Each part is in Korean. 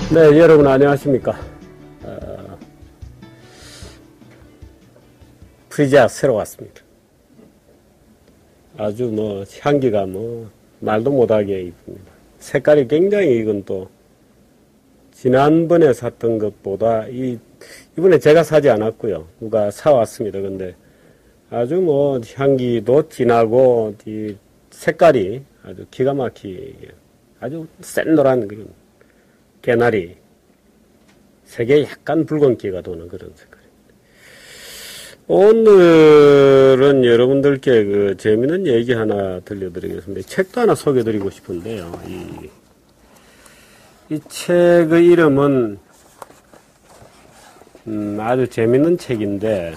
네, 여러분 안녕하십니까. 프리지아 새로 왔습니다. 아주 향기가 말도 못하게 이쁩니다. 색깔이 굉장히 이건 또 지난번에 샀던 것보다 이번에 제가 사지 않았고요. 누가 사왔습니다. 근데 아주 향기도 진하고 이 색깔이 아주 기가 막히게 아주 센 노란 그런 개나리 색에 약간 붉은기가 도는 그런 색깔입니다. 오늘은 여러분들께 재미있는 얘기 하나 들려드리겠습니다. 책도 하나 소개해드리고 싶은데요. 이 책의 이름은 아주 재미있는 책인데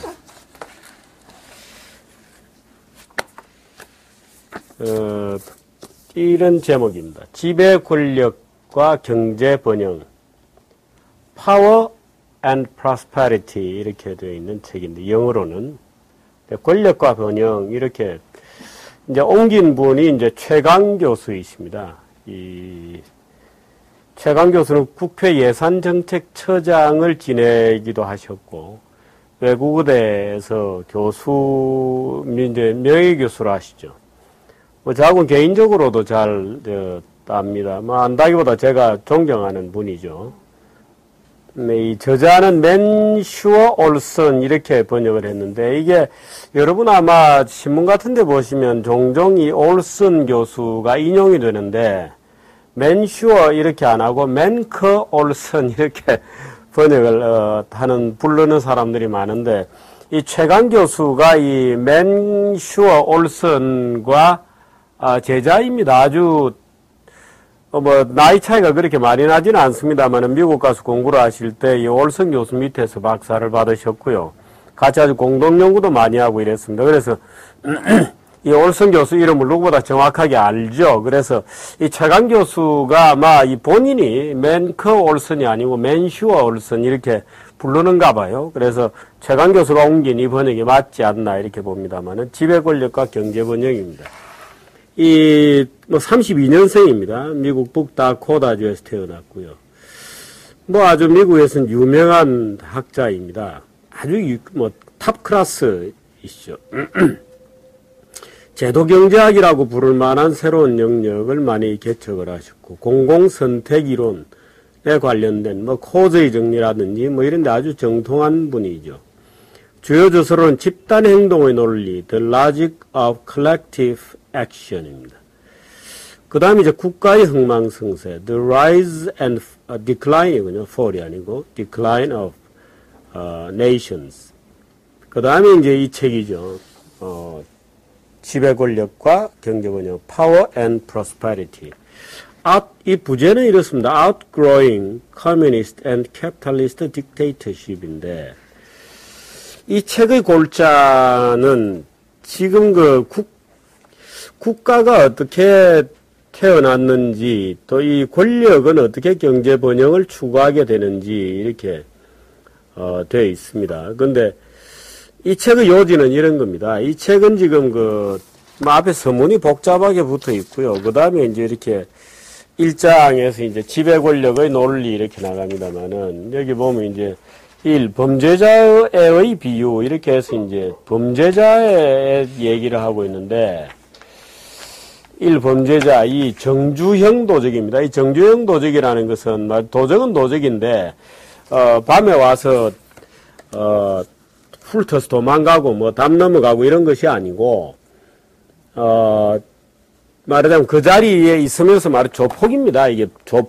이런 제목입니다. 지배 권력과 경제 번영, Power and Prosperity 이렇게 되어 있는 책인데 영어로는 권력과 번영 이렇게 이제 옮긴 분이 이제 최강 교수이십니다. 이 최강 교수는 국회 예산정책처장을 지내기도 하셨고 외국어대에서 교수 이제 명예교수를 하시죠. 저하고는 개인적으로도 잘 압니다. 안다기보다 제가 존경하는 분이죠. 이 저자는 맨 슈어 올슨 이렇게 번역을 했는데 이게 여러분 아마 신문 같은 데 보시면 종종 이 올슨 교수가 인용이 되는데 맨 슈어 이렇게 안 하고 맨커 올슨 이렇게 번역을 부르는 사람들이 많은데 이 최강 교수가 이 맨 슈어 올슨과 제자입니다. 아주 나이 차이가 그렇게 많이 나지는 않습니다만 미국 가서 공부를 하실 때 이 올슨 교수 밑에서 박사를 받으셨고요. 같이 아주 공동 연구도 많이 하고 이랬습니다. 그래서 이 올슨 교수 이름을 누구보다 정확하게 알죠. 그래서 이 최강 교수가 아마 이 본인이 맨커 올슨이 아니고 맨슈어 올슨 이렇게 부르는가 봐요. 그래서 최강 교수가 옮긴 이 번역이 맞지 않나 이렇게 봅니다만은 지배 권력과 경제 번영입니다. 32년생입니다. 미국 북다코다주에서 태어났고요. 아주 미국에서는 유명한 학자입니다. 아주 탑 클래스이시죠. 제도경제학이라고 부를 만한 새로운 영역을 많이 개척을 하셨고, 공공선택 이론에 관련된 코즈의 정리라든지 이런 데 아주 정통한 분이죠. 주요 저서로는 집단 행동의 논리, The Logic of Collective Action입니다. 그 다음에 이제 국가의 흥망성쇠, The Rise and Decline이군요. Fall이 아니고 Decline of Nations. 그 다음에 이제 이 책이죠. 지배 권력과 경제 번영, Power and Prosperity. 이 부제는 이렇습니다. Outgrowing Communist and Capitalist Dictatorship인데 이 책의 골자는 지금 국가가 어떻게 태어났는지 또 이 권력은 어떻게 경제 번영을 추구하게 되는지 이렇게 되어 있습니다. 그런데 이 책의 요지는 이런 겁니다. 이 책은 지금 앞에 서문이 복잡하게 붙어 있고요. 그 다음에 이제 이렇게 1장에서 이제 지배 권력의 논리 이렇게 나갑니다만은 여기 보면 이제 1. 범죄자의 비유 이렇게 해서 이제 범죄자의 얘기를 하고 있는데 1. 범죄자 2. 정주형 도적입니다. 이 정주형 도적이라는 것은 도적은 도적인데 밤에 와서 훑어서 도망가고 담 넘어가고 이런 것이 아니고 말하자면 그 자리에 있으면서 조폭입니다. 이게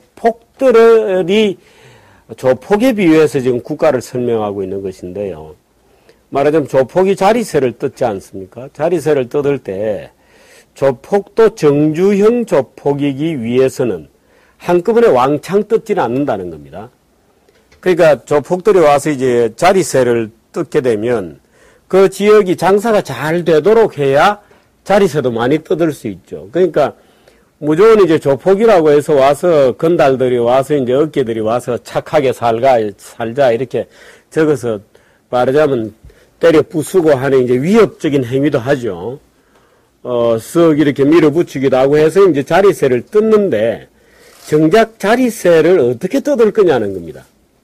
조폭에 비유해서 지금 국가를 설명하고 있는 것인데요. 말하자면 조폭이 자리세를 뜯지 않습니까? 자리세를 뜯을 때 조폭도 정주형 조폭이기 위해서는 한꺼번에 왕창 뜯지는 않는다는 겁니다. 그러니까 조폭들이 와서 이제 자리세를 뜯게 되면 그 지역이 장사가 잘 되도록 해야 자리세도 많이 뜯을 수 있죠. 그러니까 무조건 이제 조폭이라고 해서 와서 건달들이 와서 이제 어깨들이 와서 착하게 살자 이렇게 적어서 말하자면 때려 부수고 하는 이제 위협적인 행위도 하죠. 쓱 이렇게 밀어붙이기도 하고 해서 이제 자리세를 뜯는데 정작 자리세를 어떻게 뜯을 거냐는 겁니다.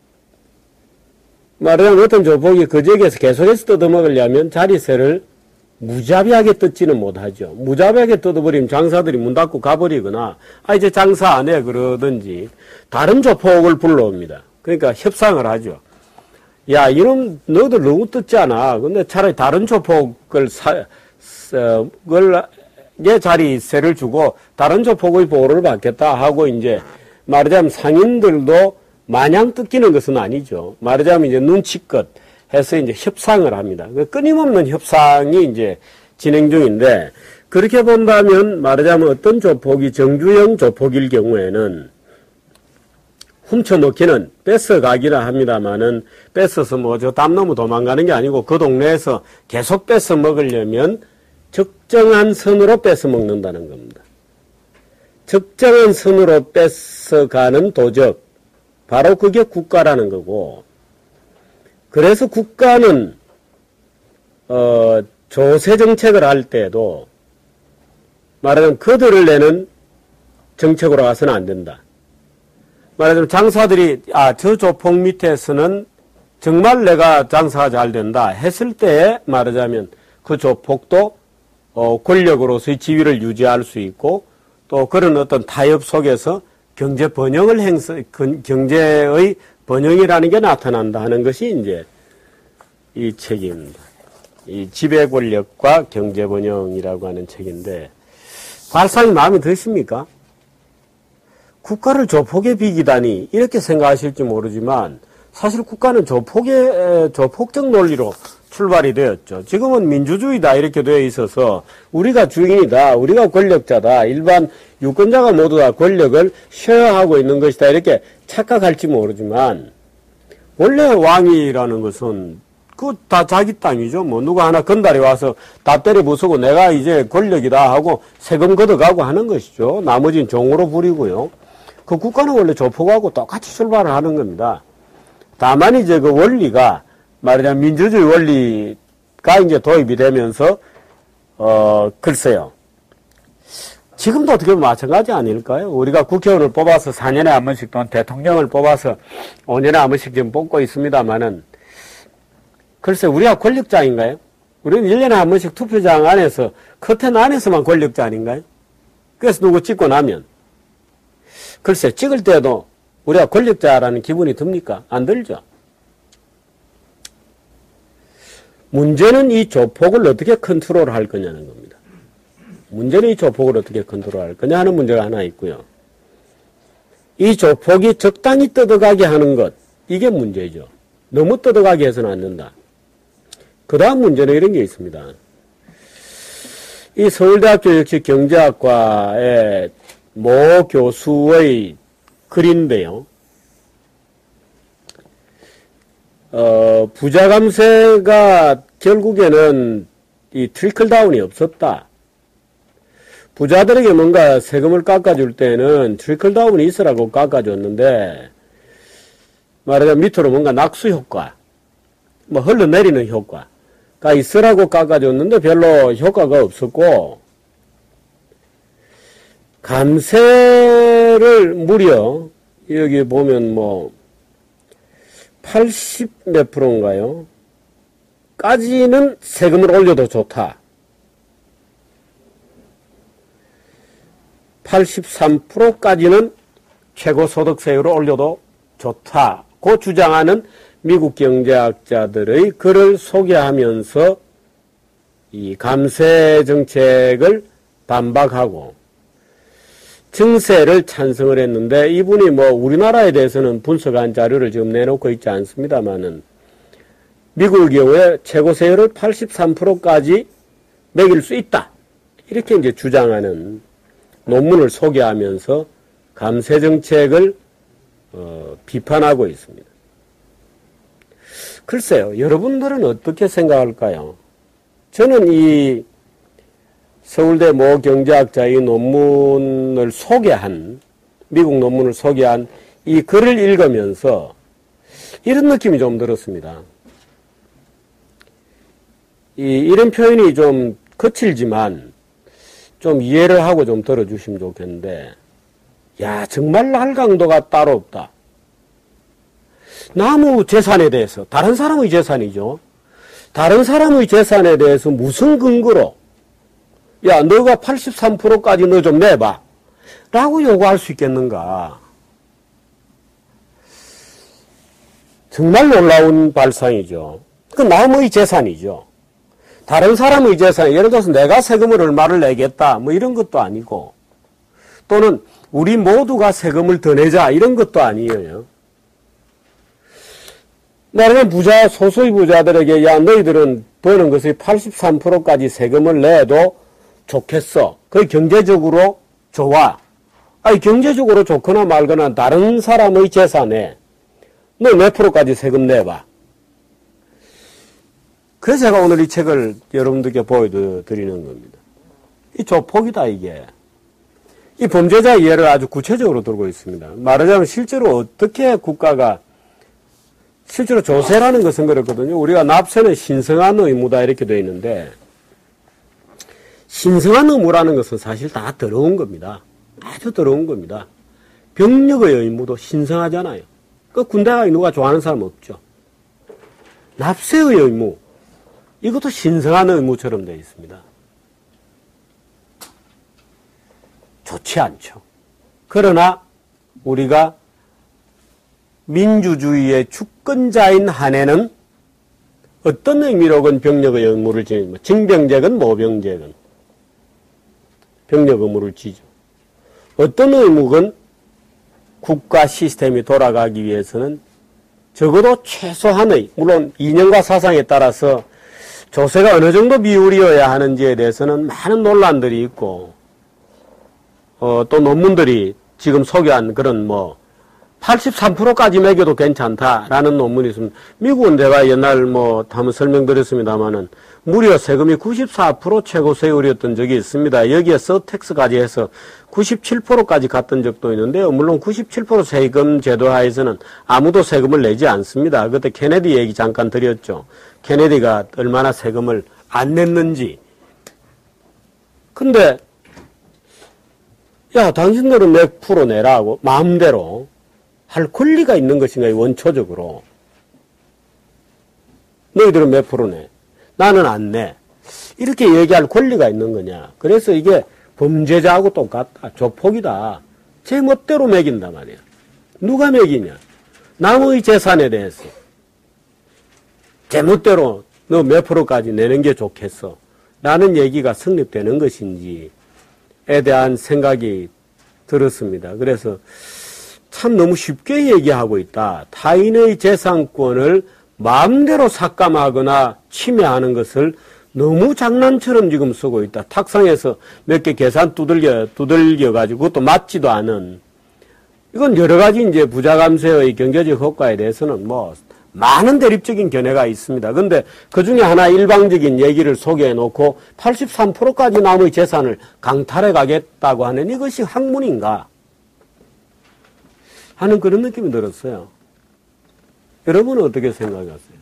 말하자면 어떤 조폭이 그 지역에서 계속해서 뜯어먹으려면 자리세를 무자비하게 뜯지는 못하죠. 무자비하게 뜯어버리면 장사들이 문 닫고 가버리거나 이제 장사 안 해 그러든지 다른 조폭을 불러옵니다. 그러니까 협상을 하죠. 야, 이놈 너희들 너무 뜯잖아. 근데 차라리 다른 조폭을 내 자리세를 주고 다른 조폭의 보호를 받겠다 하고 이제 말하자면 상인들도 마냥 뜯기는 것은 아니죠. 말하자면 이제 눈치껏 해서 이제 협상을 합니다. 끊임없는 협상이 이제 진행 중인데, 그렇게 본다면 말하자면 어떤 조폭이 정주영 조폭일 경우에는 훔쳐먹기는 뺏어가기라 합니다만은 뺏어서 뭐 저 담 넘어 도망가는 게 아니고 그 동네에서 계속 뺏어 먹으려면 적정한 선으로 뺏어 먹는다는 겁니다. 적정한 선으로 뺏어가는 도적, 바로 그게 국가라는 거고, 그래서 국가는 조세 정책을 할 때도 말하자면 거들을 내는 정책으로 가서는 안 된다. 말하자면 장사들이 저 조폭 밑에서는 정말 내가 장사가 잘 된다 했을 때에 말하자면 그 조폭도 권력으로서의 지위를 유지할 수 있고 또 그런 어떤 타협 속에서 경제 번영을 경제의 번영이라는 게 나타난다 하는 것이 이제 이 책입니다. 이 지배 권력과 경제 번영이라고 하는 책인데, 발상이 마음에 드십니까? 국가를 조폭에 비기다니 이렇게 생각하실지 모르지만 사실 국가는 조폭적 논리로 출발이 되었죠. 지금은 민주주의다 이렇게 되어 있어서 우리가 주인이다, 우리가 권력자다, 일반 유권자가 모두 다 권력을 쉐어하고 있는 것이다 이렇게 착각할지 모르지만, 원래 왕이라는 것은 다 자기 땅이죠. 뭐 누가 하나 건달이 와서 다 때려 부수고 내가 이제 권력이다 하고 세금 걷어가고 하는 것이죠. 나머지는 종으로 부리고요. 그 국가는 원래 조폭하고 똑같이 출발을 하는 겁니다. 다만 이제 그 원리가 말하자면 민주주의 원리가 이제 도입이 되면서 글쎄요. 지금도 어떻게 보면 마찬가지 아닐까요? 우리가 국회의원을 뽑아서 4년에 한 번씩 또는 대통령을 뽑아서 5년에 한 번씩 지금 뽑고 있습니다만은, 글쎄 우리가 권력자인가요? 우리는 1년에 한 번씩 투표장 안에서 커튼 안에서만 권력자 아닌가요? 그래서 누구 찍고 나면 글쎄 찍을 때도 우리가 권력자라는 기분이 듭니까? 안 들죠. 문제는 이 조폭을 어떻게 컨트롤할 거냐는 겁니다. 문제는 이 조폭을 어떻게 컨트롤할 거냐 하는 문제가 하나 있고요. 이 조폭이 적당히 뜯어가게 하는 것, 이게 문제죠. 너무 뜯어가게 해서는 안 된다. 그 다음 문제는 이런 게 있습니다. 이 서울대학교 역시 경제학과의 모 교수의 글인데요. 부자 감세가 결국에는 이 트리클다운이 없었다. 부자들에게 뭔가 세금을 깎아줄 때는 트리클다운이 있으라고 깎아줬는데, 말하자면 밑으로 뭔가 낙수 효과, 뭐 흘러내리는 효과가 있으라고 깎아줬는데 별로 효과가 없었고, 감세를 무려 여기 보면 뭐 80 몇 프로인가요? 까지는 세금을 올려도 좋다. 83%까지는 최고소득세율을 올려도 좋다고 주장하는 미국 경제학자들의 글을 소개하면서 이 감세 정책을 반박하고 증세를 찬성을 했는데, 이분이 뭐 우리나라에 대해서는 분석한 자료를 지금 내놓고 있지 않습니다만은 미국의 경우에 최고세율을 83%까지 매길 수 있다, 이렇게 이제 주장하는 논문을 소개하면서 감세 정책을 비판하고 있습니다. 글쎄요, 여러분들은 어떻게 생각할까요? 저는 이 서울대 모 경제학자의 논문을 소개한, 미국 논문을 소개한 이 글을 읽으면서 이런 느낌이 좀 들었습니다. 이런 표현이 좀 거칠지만 좀 이해를 하고 좀 들어주시면 좋겠는데, 야, 정말 할 강도가 따로 없다. 나무 재산에 대해서, 다른 사람의 재산이죠. 다른 사람의 재산에 대해서 무슨 근거로, 야, 너가 83%까지 너 좀 내봐. 라고 요구할 수 있겠는가. 정말 놀라운 발상이죠. 그 남의 재산이죠. 다른 사람의 재산, 예를 들어서 내가 세금을 얼마를 내겠다, 뭐 이런 것도 아니고, 또는 우리 모두가 세금을 더 내자, 이런 것도 아니에요. 나는 부자, 소수의 부자들에게, 야, 너희들은 버는 것의 83%까지 세금을 내도 좋겠어. 그게 경제적으로 좋아. 아니, 경제적으로 좋거나 말거나 다른 사람의 재산에 너 몇 프로까지 세금 내봐. 그래서 제가 오늘 이 책을 여러분들께 보여드리는 겁니다. 이 조폭이다, 이게. 이 범죄자 예를 아주 구체적으로 들고 있습니다. 말하자면 실제로 어떻게 국가가 실제로 조세라는 것은 그렇거든요. 우리가 납세는 신성한 의무다 이렇게 되어 있는데 신성한 의무라는 것은 사실 다 더러운 겁니다. 아주 더러운 겁니다. 병력의 의무도 신성하잖아요. 그 군대 가서 누가 좋아하는 사람 없죠. 납세의 의무, 이것도 신성한 의무처럼 되어 있습니다. 좋지 않죠. 그러나 우리가 민주주의의 주권자인 한에는 어떤 의미로건 병력의 의무를 지는, 징병제건 모병제건 병력 의무를 지죠. 어떤 의무건 국가 시스템이 돌아가기 위해서는 적어도 최소한의, 물론 이념과 사상에 따라서 조세가 어느 정도 비율이어야 하는지에 대해서는 많은 논란들이 있고, 또 논문들이 지금 소개한 그런 83%까지 매겨도 괜찮다라는 논문이 있습니다. 미국은 제가 옛날 한번 설명드렸습니다만은 무려 세금이 94% 최고 세율이었던 적이 있습니다. 여기에 서택스까지 해서 97%까지 갔던 적도 있는데요. 물론 97% 세금 제도 하에서는 아무도 세금을 내지 않습니다. 그때 케네디 얘기 잠깐 드렸죠. 케네디가 얼마나 세금을 안 냈는지. 근데 야, 당신들은 몇 프로 내라고 마음대로 할 권리가 있는 것인가, 원초적으로. 너희들은 몇 프로 내? 나는 안 내. 이렇게 얘기할 권리가 있는 거냐. 그래서 이게 범죄자하고 똑같다. 조폭이다. 제 멋대로 매긴단 말이야. 누가 매기냐? 남의 재산에 대해서. 제 멋대로 너 몇 프로까지 내는 게 좋겠어. 라는 얘기가 성립되는 것인지에 대한 생각이 들었습니다. 그래서 참 너무 쉽게 얘기하고 있다. 타인의 재산권을 마음대로 삭감하거나 침해하는 것을 너무 장난처럼 지금 쓰고 있다. 탁상에서 몇 개 계산 두들겨가지고 그것도 맞지도 않은. 이건 여러 가지 이제 부자 감세의 경제적 효과에 대해서는 많은 대립적인 견해가 있습니다. 그런데 그 중에 하나 일방적인 얘기를 소개해 놓고 83%까지 남의 재산을 강탈해 가겠다고 하는 이것이 학문인가 하는 그런 느낌이 들었어요. 여러분은 어떻게 생각하세요?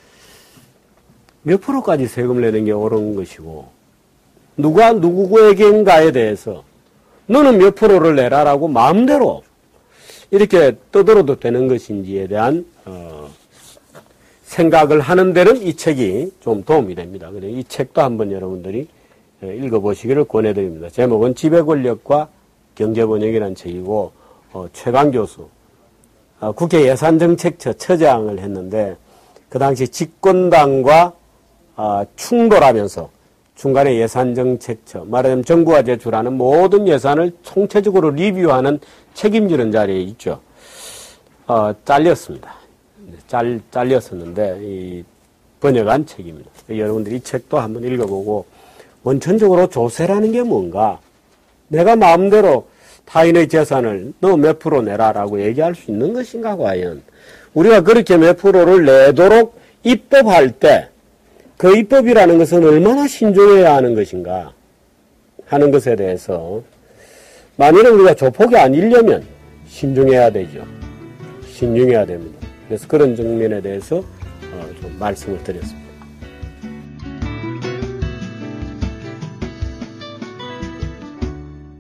몇 프로까지 세금을 내는 게 옳은 것이고 누가 누구에게인가에 대해서 너는 몇 프로를 내라라고 마음대로 이렇게 떠들어도 되는 것인지에 대한 생각을 하는 데는 이 책이 좀 도움이 됩니다. 그래서 이 책도 한번 여러분들이 읽어보시기를 권해드립니다. 제목은 지배권력과 경제번영이라는 책이고 최강 교수 국회 예산정책처 처장을 했는데 그 당시 집권당과 충돌하면서 중간에 예산정책처 말하자면 정부가 제출하는 모든 예산을 총체적으로 리뷰하는 책임지는 자리에 있죠. 잘렸습니다. 잘렸었는데 이 번역한 책입니다. 여러분들이 이 책도 한번 읽어보고 원천적으로 조세라는 게 뭔가, 내가 마음대로 타인의 재산을 너 몇 프로 내라라고 얘기할 수 있는 것인가 과연. 우리가 그렇게 몇 프로를 내도록 입법할 때 그 입법이라는 것은 얼마나 신중해야 하는 것인가 하는 것에 대해서 만일에 우리가 조폭이 아니려면 신중해야 되죠. 신중해야 됩니다. 그래서 그런 측면에 대해서 좀 말씀을 드렸습니다.